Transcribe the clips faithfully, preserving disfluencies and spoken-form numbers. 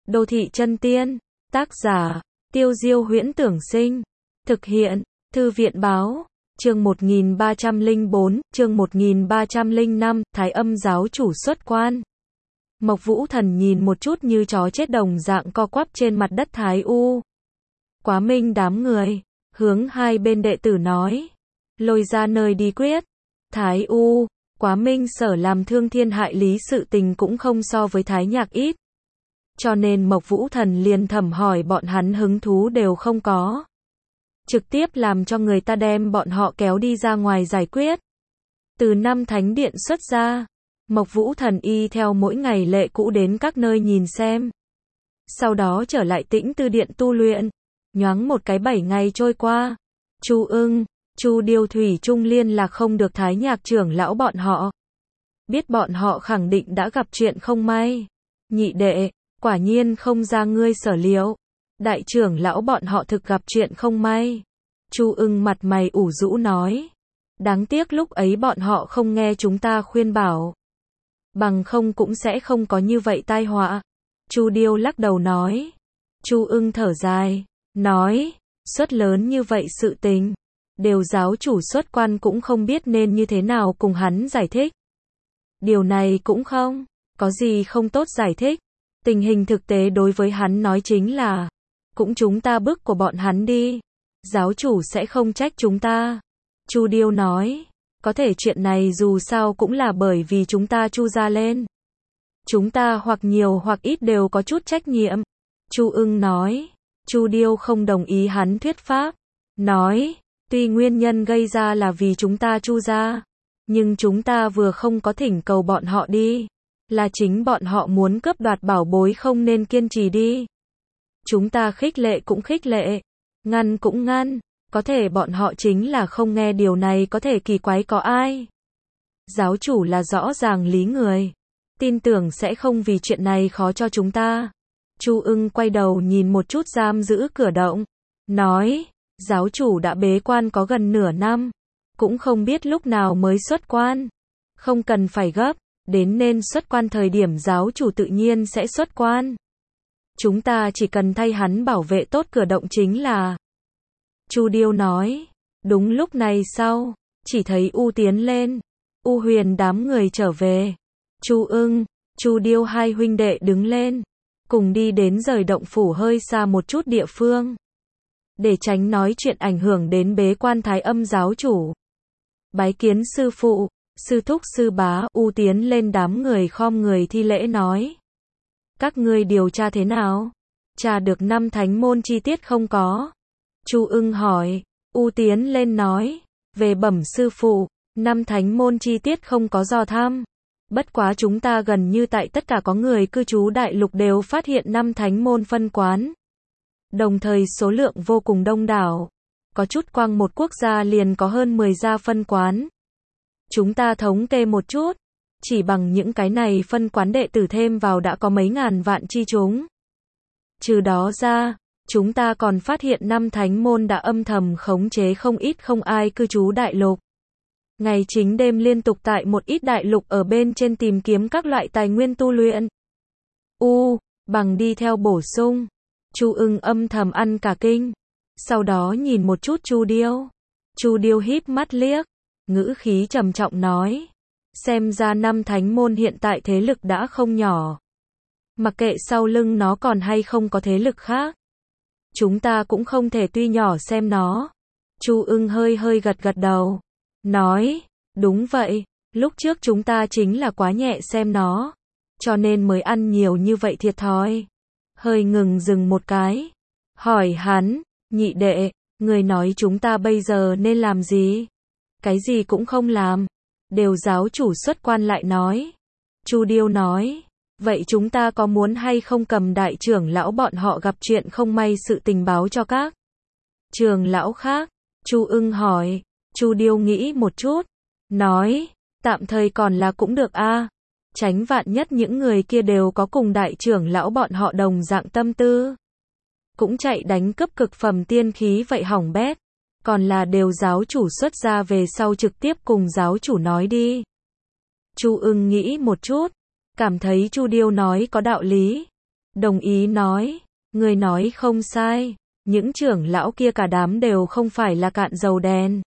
Đô thị chân tiên, tác giả, Tiêu Diêu Huyễn Tưởng Sinh, thực hiện, Thư viện Báo, chương một nghìn ba trăm lẻ bốn, chương một nghìn ba trăm lẻ năm, Thái Âm giáo chủ xuất quan. Mộc Vũ Thần nhìn một chút như chó chết đồng dạng co quắp trên mặt đất Thái U. Quá Minh đám người, hướng hai bên đệ tử nói, lôi ra nơi đi quyết. Thái U, Quá Minh sở làm thương thiên hại lý sự tình cũng không so với Thái Nhạc ít. Cho nên Mộc Vũ Thần liền thẩm hỏi bọn hắn hứng thú đều không có. Trực tiếp làm cho người ta đem bọn họ kéo đi ra ngoài giải quyết. Từ năm thánh điện xuất ra, Mộc Vũ Thần y theo mỗi ngày lệ cũ đến các nơi nhìn xem. Sau đó trở lại Tĩnh Tư điện tu luyện. Nhoáng một cái bảy ngày trôi qua. Chu Ưng, Chu Điêu thủy chung liên lạc không được Thái Nhạc trưởng lão bọn họ. Biết bọn họ khẳng định đã gặp chuyện không may. Nhị đệ, quả nhiên không ra ngươi sở liệu. Đại trưởng lão bọn họ thực gặp chuyện không may. Chu Ưng mặt mày ủ rũ nói. Đáng tiếc lúc ấy bọn họ không nghe chúng ta khuyên bảo. Bằng không cũng sẽ không có như vậy tai họa. Chu Điêu lắc đầu nói. Chu Ưng thở dài, nói, suất lớn như vậy sự tình. Đều giáo chủ xuất quan cũng không biết nên như thế nào cùng hắn giải thích. Điều này cũng không, có gì không tốt giải thích. Tình hình thực tế đối với hắn nói chính là, cũng chúng ta bức của bọn hắn đi. Giáo chủ sẽ không trách chúng ta. Chu Điêu nói, có thể chuyện này dù sao cũng là bởi vì chúng ta Chu gia lên. Chúng ta hoặc nhiều hoặc ít đều có chút trách nhiệm. Chu Ưng nói, Chu Điêu không đồng ý hắn thuyết pháp. Nói, tuy nguyên nhân gây ra là vì chúng ta Chu gia, nhưng chúng ta vừa không có thỉnh cầu bọn họ đi. Là chính bọn họ muốn cướp đoạt bảo bối không nên kiên trì đi. Chúng ta khích lệ cũng khích lệ, ngăn cũng ngăn, có thể bọn họ chính là không nghe điều này có thể kỳ quái có ai. Giáo chủ là rõ ràng lý người, tin tưởng sẽ không vì chuyện này khó cho chúng ta. Chu Ưng quay đầu nhìn một chút giam giữ cửa động, nói, giáo chủ đã bế quan có gần nửa năm, cũng không biết lúc nào mới xuất quan. Không cần phải gấp, đến nên xuất quan thời điểm giáo chủ tự nhiên sẽ xuất quan. Chúng ta chỉ cần thay hắn bảo vệ tốt cửa động chính là. Chu Điêu nói, đúng lúc này sau, chỉ thấy U tiến lên, U Huyền đám người trở về. Chu Ưng, Chu Điêu hai huynh đệ đứng lên, cùng đi đến rời động phủ hơi xa một chút địa phương. Để tránh nói chuyện ảnh hưởng đến bế quan Thái Âm giáo chủ. Bái kiến sư phụ, sư thúc sư bá. U tiến lên đám người khom người thi lễ nói. Các ngươi điều tra thế nào? Tra được năm thánh môn chi tiết không có? Chu Ưng hỏi. U tiến lên nói, về bẩm sư phụ, năm thánh môn chi tiết không có dò thăm. Bất quá chúng ta gần như tại tất cả có người cư trú đại lục đều phát hiện năm thánh môn phân quán. Đồng thời số lượng vô cùng đông đảo. Có chút quang một quốc gia liền có hơn mười gia phân quán. Chúng ta thống kê một chút, chỉ bằng những cái này phân quán đệ tử thêm vào đã có mấy ngàn vạn chi chúng. Trừ đó ra, chúng ta còn phát hiện năm thánh môn đã âm thầm khống chế không ít không ai cư trú đại lục. Ngày chính đêm liên tục tại một ít đại lục ở bên trên tìm kiếm các loại tài nguyên tu luyện. U, bằng đi theo bổ sung. Chu Ưng âm thầm ăn cả kinh. Sau đó nhìn một chút Chu Điêu. Chu Điêu híp mắt liếc, ngữ khí trầm trọng nói. Xem ra năm thánh môn hiện tại thế lực đã không nhỏ. Mặc kệ sau lưng nó còn hay không có thế lực khác. Chúng ta cũng không thể tuy nhỏ xem nó. Chu Ưng hơi hơi gật gật đầu. Nói, đúng vậy, lúc trước chúng ta chính là quá nhẹ xem nó. Cho nên mới ăn nhiều như vậy thiệt thòi. Hơi ngừng dừng một cái. Hỏi hắn, nhị đệ, người nói chúng ta bây giờ nên làm gì? Cái gì cũng không làm. Đều giáo chủ xuất quan lại nói. Chu Điêu nói, vậy chúng ta có muốn hay không cầm đại trưởng lão bọn họ gặp chuyện không may sự tình báo cho các trưởng lão khác? Chu Ưng hỏi. Chu Điêu nghĩ một chút, nói, tạm thời còn là cũng được a. Tránh vạn nhất những người kia đều có cùng đại trưởng lão bọn họ đồng dạng tâm tư. Cũng chạy đánh cấp cực phẩm tiên khí vậy hỏng bét. Còn là đều giáo chủ xuất ra về sau trực tiếp cùng giáo chủ nói đi. Chu Ưng nghĩ một chút, cảm thấy Chu Điêu nói có đạo lý. đồng ý nói, người nói không sai, những trưởng lão kia cả đám đều không phải là cạn dầu đèn.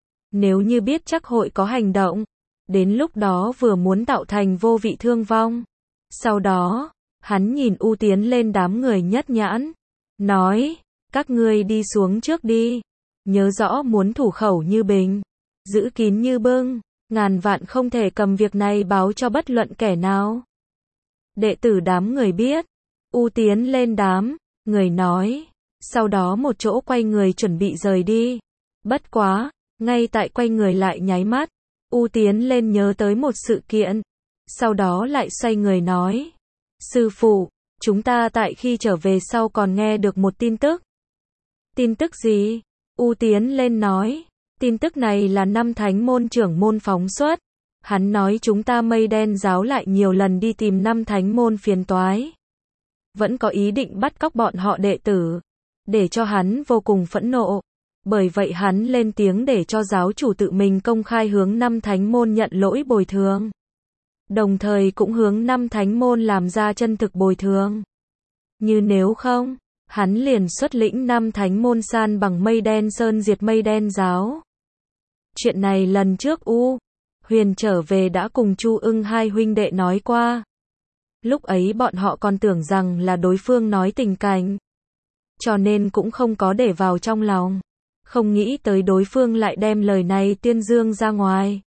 Nếu như biết chắc hội có hành động, đến lúc đó vừa muốn tạo thành vô vị thương vong. Sau đó, hắn nhìn U Tiến lên đám người nhất nhãn, nói, các ngươi đi xuống trước đi, nhớ rõ muốn thủ khẩu như bình, giữ kín như bưng, ngàn vạn không thể cầm việc này báo cho bất luận kẻ nào. Đệ tử đám người biết, U Tiến lên đám, người nói, sau đó một chỗ quay người chuẩn bị rời đi. Bất quá, ngay tại quay người lại nháy mắt, U Tiến lên nhớ tới một sự kiện, sau đó lại xoay người nói, sư phụ, chúng ta tại khi trở về sau còn nghe được một tin tức. Tin tức gì? U Tiến lên nói, tin tức này là năm thánh môn trưởng môn phóng xuất. Hắn nói chúng ta Mây Đen giáo lại nhiều lần đi tìm năm thánh môn phiền toái. Vẫn có ý định bắt cóc bọn họ đệ tử, để cho hắn vô cùng phẫn nộ. Bởi vậy hắn lên tiếng để cho giáo chủ tự mình công khai hướng năm thánh môn nhận lỗi bồi thường. Đồng thời cũng hướng năm thánh môn làm ra chân thực bồi thường. Như nếu không, hắn liền xuất lĩnh năm thánh môn san bằng Mây Đen Sơn diệt Mây Đen giáo. Chuyện này lần trước U Huyền trở về đã cùng Chu Ưng hai huynh đệ nói qua. Lúc ấy bọn họ còn tưởng rằng là đối phương nói tình cảnh, cho nên cũng không có để vào trong lòng. Không nghĩ tới đối phương lại đem lời này tuyên dương ra ngoài.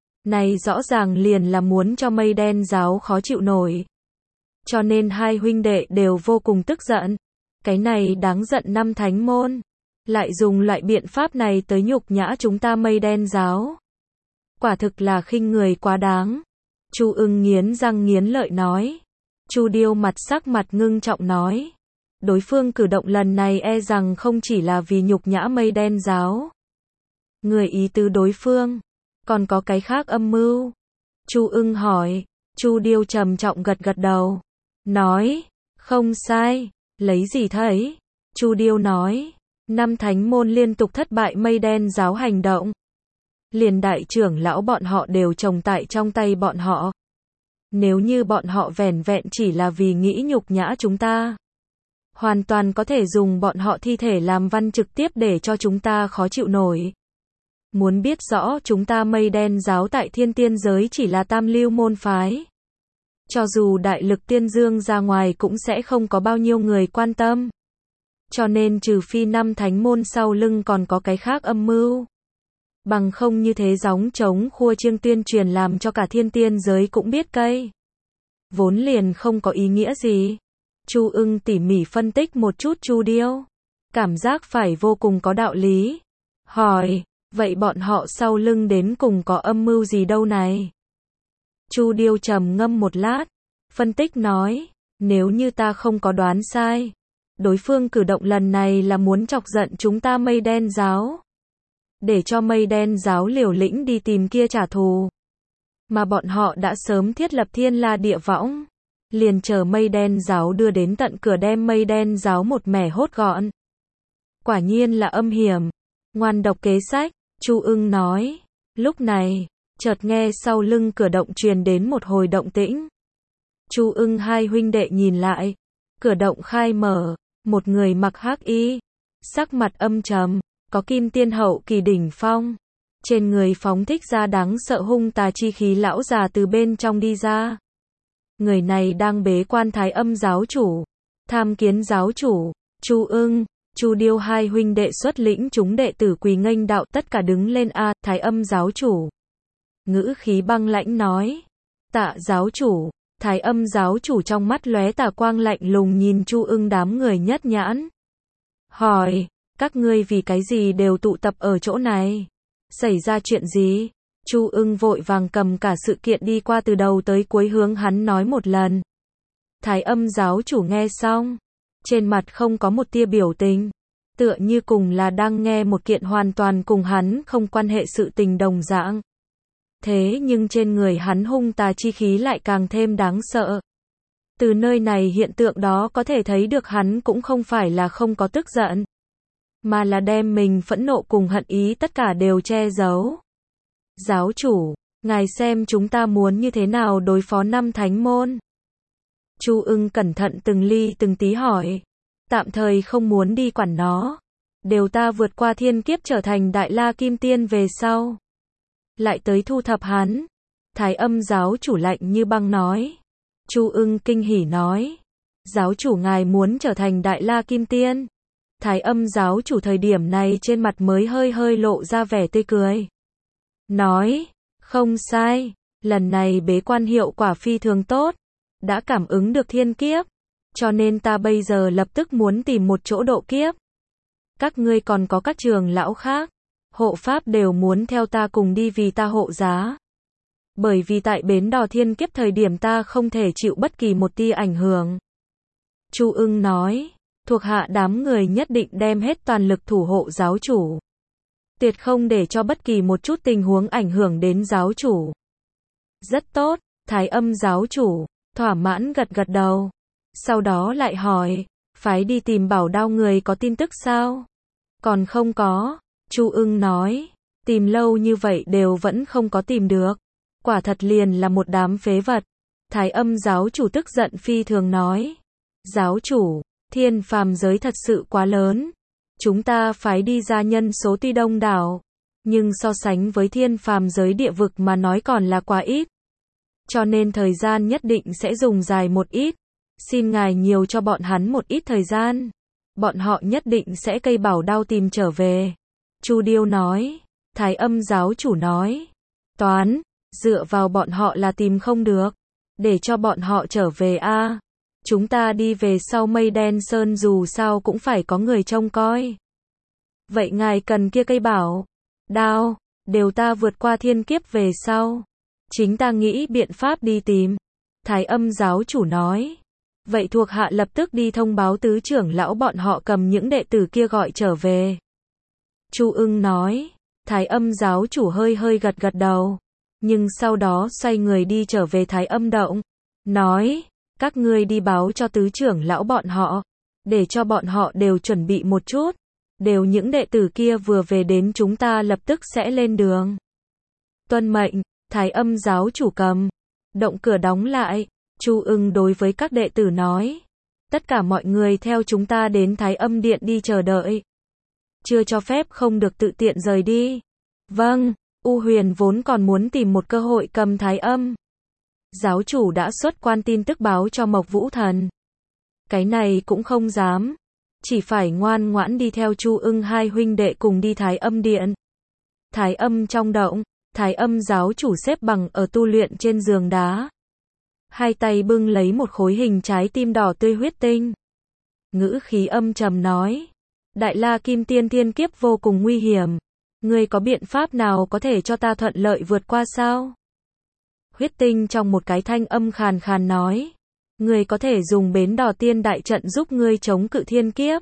Này rõ ràng liền là muốn cho Mây Đen giáo khó chịu nổi. Cho nên hai huynh đệ đều vô cùng tức giận. Cái này đáng giận năm thánh môn, lại dùng loại biện pháp này tới nhục nhã chúng ta Mây Đen giáo. Quả thực là khinh người quá đáng. Chu Ưng nghiến răng nghiến lợi nói. Chu Điêu mặt sắc mặt ngưng trọng nói. Đối phương cử động lần này e rằng không chỉ là vì nhục nhã Mây Đen giáo. Người ý tứ đối phương, còn có cái khác âm mưu. Chu Ưng hỏi. Chu Điêu trầm trọng gật gật đầu, nói, không sai, lấy gì thấy? Chu Điêu nói, năm thánh môn liên tục thất bại Mây Đen giáo hành động. Liền đại trưởng lão bọn họ đều trồng tại trong tay bọn họ. Nếu như bọn họ vẻn vẹn chỉ là vì nghĩ nhục nhã chúng ta, hoàn toàn có thể dùng bọn họ thi thể làm văn trực tiếp để cho chúng ta khó chịu nổi. Muốn biết rõ chúng ta Mây Đen giáo tại thiên tiên giới chỉ là tam lưu môn phái. Cho dù đại lực tiên dương ra ngoài cũng sẽ không có bao nhiêu người quan tâm. Cho nên trừ phi năm thánh môn sau lưng còn có cái khác âm mưu. Bằng không như thế gióng trống khua chiêng tuyên truyền làm cho cả thiên tiên giới cũng biết cây. Vốn liền không có ý nghĩa gì. Chu Ưng tỉ mỉ phân tích một chút Chu Điêu. Cảm giác phải vô cùng có đạo lý. Hỏi, vậy bọn họ sau lưng đến cùng có âm mưu gì đâu này? Chu Điêu trầm ngâm một lát, phân tích nói, nếu như ta không có đoán sai, đối phương cử động lần này là muốn chọc giận chúng ta Mây Đen giáo. Để cho Mây Đen giáo liều lĩnh đi tìm kia trả thù. Mà bọn họ đã sớm thiết lập thiên la địa võng. Liền chờ Mây Đen giáo đưa đến tận cửa đem Mây Đen giáo một mẻ hốt gọn. Quả nhiên là âm hiểm. Ngoan độc kế sách, Chu Ưng nói. Lúc này, chợt nghe sau lưng cửa động truyền đến một hồi động tĩnh. Chu Ưng hai huynh đệ nhìn lại. Cửa động khai mở, một người mặc hắc y, sắc mặt âm trầm, có kim tiên hậu kỳ đỉnh phong. Trên người phóng thích ra đáng sợ hung tà chi khí lão già từ bên trong đi ra. Người này đang bế quan Thái Âm giáo chủ, tham kiến giáo chủ. Chu Ưng, Chu Điêu hai huynh đệ xuất lĩnh chúng đệ tử quỳ nghênh đạo, tất cả đứng lên. A, Thái Âm giáo chủ. Ngữ khí băng lãnh nói. Tạ giáo chủ. Thái Âm giáo chủ trong mắt lóe tà quang lạnh lùng nhìn Chu Ưng đám người nhất nhãn. Hỏi, các ngươi vì cái gì đều tụ tập ở chỗ này? Xảy ra chuyện gì? Chu Ưng vội vàng cầm cả sự kiện đi qua từ đầu tới cuối hướng hắn nói một lần. Thái Âm giáo chủ nghe xong, trên mặt không có một tia biểu tình, tựa như cùng là đang nghe một kiện hoàn toàn cùng hắn không quan hệ sự tình đồng dạng. Thế nhưng trên người hắn hung tà chi khí lại càng thêm đáng sợ. Từ nơi này hiện tượng đó có thể thấy được hắn cũng không phải là không có tức giận, mà là đem mình phẫn nộ cùng hận ý tất cả đều che giấu. Giáo chủ, ngài xem chúng ta muốn như thế nào đối phó năm thánh môn? Chu Ưng cẩn thận từng ly từng tí hỏi. Tạm thời không muốn đi quản nó. Đều ta vượt qua thiên kiếp trở thành Đại La Kim Tiên về sau. Lại tới thu thập hắn. Thái Âm giáo chủ lạnh như băng nói. Chu Ưng kinh hỉ nói. Giáo chủ ngài muốn trở thành Đại La Kim Tiên. Thái Âm giáo chủ thời điểm này trên mặt mới hơi hơi lộ ra vẻ tươi cười. Nói, không sai, lần này bế quan hiệu quả phi thường tốt. Đã cảm ứng được thiên kiếp. Cho nên ta bây giờ lập tức muốn tìm một chỗ độ kiếp. Các ngươi còn có các trường lão khác. Hộ pháp đều muốn theo ta cùng đi vì ta hộ giá. Bởi vì tại bến đò thiên kiếp thời điểm ta không thể chịu bất kỳ một tia ảnh hưởng. Chu Ưng nói, thuộc hạ đám người nhất định đem hết toàn lực thủ hộ giáo chủ. Tuyệt không để cho bất kỳ một chút tình huống ảnh hưởng đến giáo chủ. Rất tốt, Thái Âm giáo chủ, thỏa mãn gật gật đầu. Sau đó lại hỏi, phái đi tìm Bảo Đao người có tin tức sao? Còn không có, Chu Ưng nói, tìm lâu như vậy đều vẫn không có tìm được. Quả thật liền là một đám phế vật. Thái Âm giáo chủ tức giận phi thường nói. Giáo chủ, thiên phàm giới thật sự quá lớn. Chúng ta phái đi ra nhân số tuy đông đảo, nhưng so sánh với thiên phàm giới địa vực mà nói còn là quá ít. Cho nên thời gian nhất định sẽ dùng dài một ít. Xin ngài nhiều cho bọn hắn một ít thời gian. Bọn họ nhất định sẽ cây Bảo Đao tìm trở về. Chu Điêu nói. Thái Âm giáo chủ nói. Toán, dựa vào bọn họ là tìm không được. Để cho bọn họ trở về a. À. Chúng ta đi về sau Mây Đen Sơn dù sao cũng phải có người trông coi. Vậy ngài cần kia cây Bảo Đao, đều ta vượt qua thiên kiếp về sau. Chính ta nghĩ biện pháp đi tìm. Thái Âm giáo chủ nói. Vậy thuộc hạ lập tức đi thông báo tứ trưởng lão bọn họ cầm những đệ tử kia gọi trở về. Chu Ưng nói. Thái Âm giáo chủ hơi hơi gật gật đầu. Nhưng sau đó xoay người đi trở về Thái Âm động. Nói. Các ngươi đi báo cho tứ trưởng lão bọn họ. Để cho bọn họ đều chuẩn bị một chút. Đều những đệ tử kia vừa về đến chúng ta lập tức sẽ lên đường. Tuân mệnh, Thái Âm giáo chủ cầm. Động cửa đóng lại. Chu Ưng đối với các đệ tử nói. Tất cả mọi người theo chúng ta đến Thái Âm điện đi chờ đợi. Chưa cho phép không được tự tiện rời đi. Vâng, U Huyền vốn còn muốn tìm một cơ hội cầm Thái Âm. Giáo chủ đã xuất quan tin tức báo cho Mộc Vũ Thần. Cái này cũng không dám. Chỉ phải ngoan ngoãn đi theo Chu Ưng hai huynh đệ cùng đi Thái Âm điện. Thái Âm trong động, Thái Âm giáo chủ xếp bằng ở tu luyện trên giường đá. Hai tay bưng lấy một khối hình trái tim đỏ tươi huyết tinh. Ngữ khí âm trầm nói. Đại La Kim Tiên thiên kiếp vô cùng nguy hiểm. Ngươi có biện pháp nào có thể cho ta thuận lợi vượt qua sao? Huyết tinh trong một cái thanh âm khàn khàn nói. Ngươi có thể dùng bến đò tiên đại trận giúp ngươi chống cự thiên kiếp.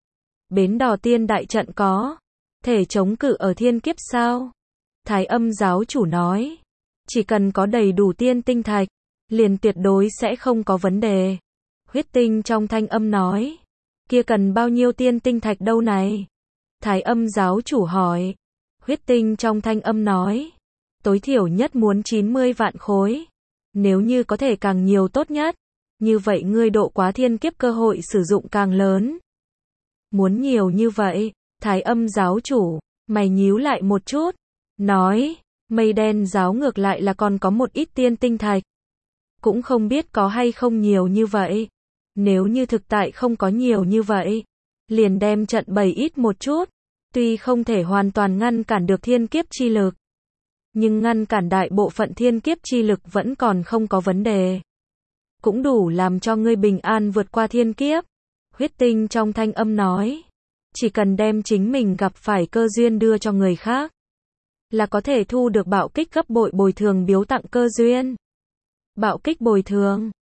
Bến đò tiên đại trận có thể chống cự ở thiên kiếp sao? Thái Âm giáo chủ nói. Chỉ cần có đầy đủ tiên tinh thạch, liền tuyệt đối sẽ không có vấn đề. Huyết tinh trong thanh âm nói. Kia cần bao nhiêu tiên tinh thạch đâu này? Thái Âm giáo chủ hỏi. Huyết tinh trong thanh âm nói. Tối thiểu nhất muốn chín mươi vạn khối. Nếu như có thể càng nhiều tốt nhất. Như vậy ngươi độ quá thiên kiếp cơ hội sử dụng càng lớn. Muốn nhiều như vậy, Thái Âm giáo chủ, mày nhíu lại một chút. Nói, Mây Đen giáo ngược lại là còn có một ít tiên tinh thạch. Cũng không biết có hay không nhiều như vậy. Nếu như thực tại không có nhiều như vậy, liền đem trận bày ít một chút. Tuy không thể hoàn toàn ngăn cản được thiên kiếp chi lực, nhưng ngăn cản đại bộ phận thiên kiếp chi lực vẫn còn không có vấn đề. Cũng đủ làm cho ngươi bình an vượt qua thiên kiếp. Huyết tinh trong thanh âm nói. Chỉ cần đem chính mình gặp phải cơ duyên đưa cho người khác, là có thể thu được bạo kích gấp bội bồi thường biếu tặng cơ duyên. Bạo kích bồi thường.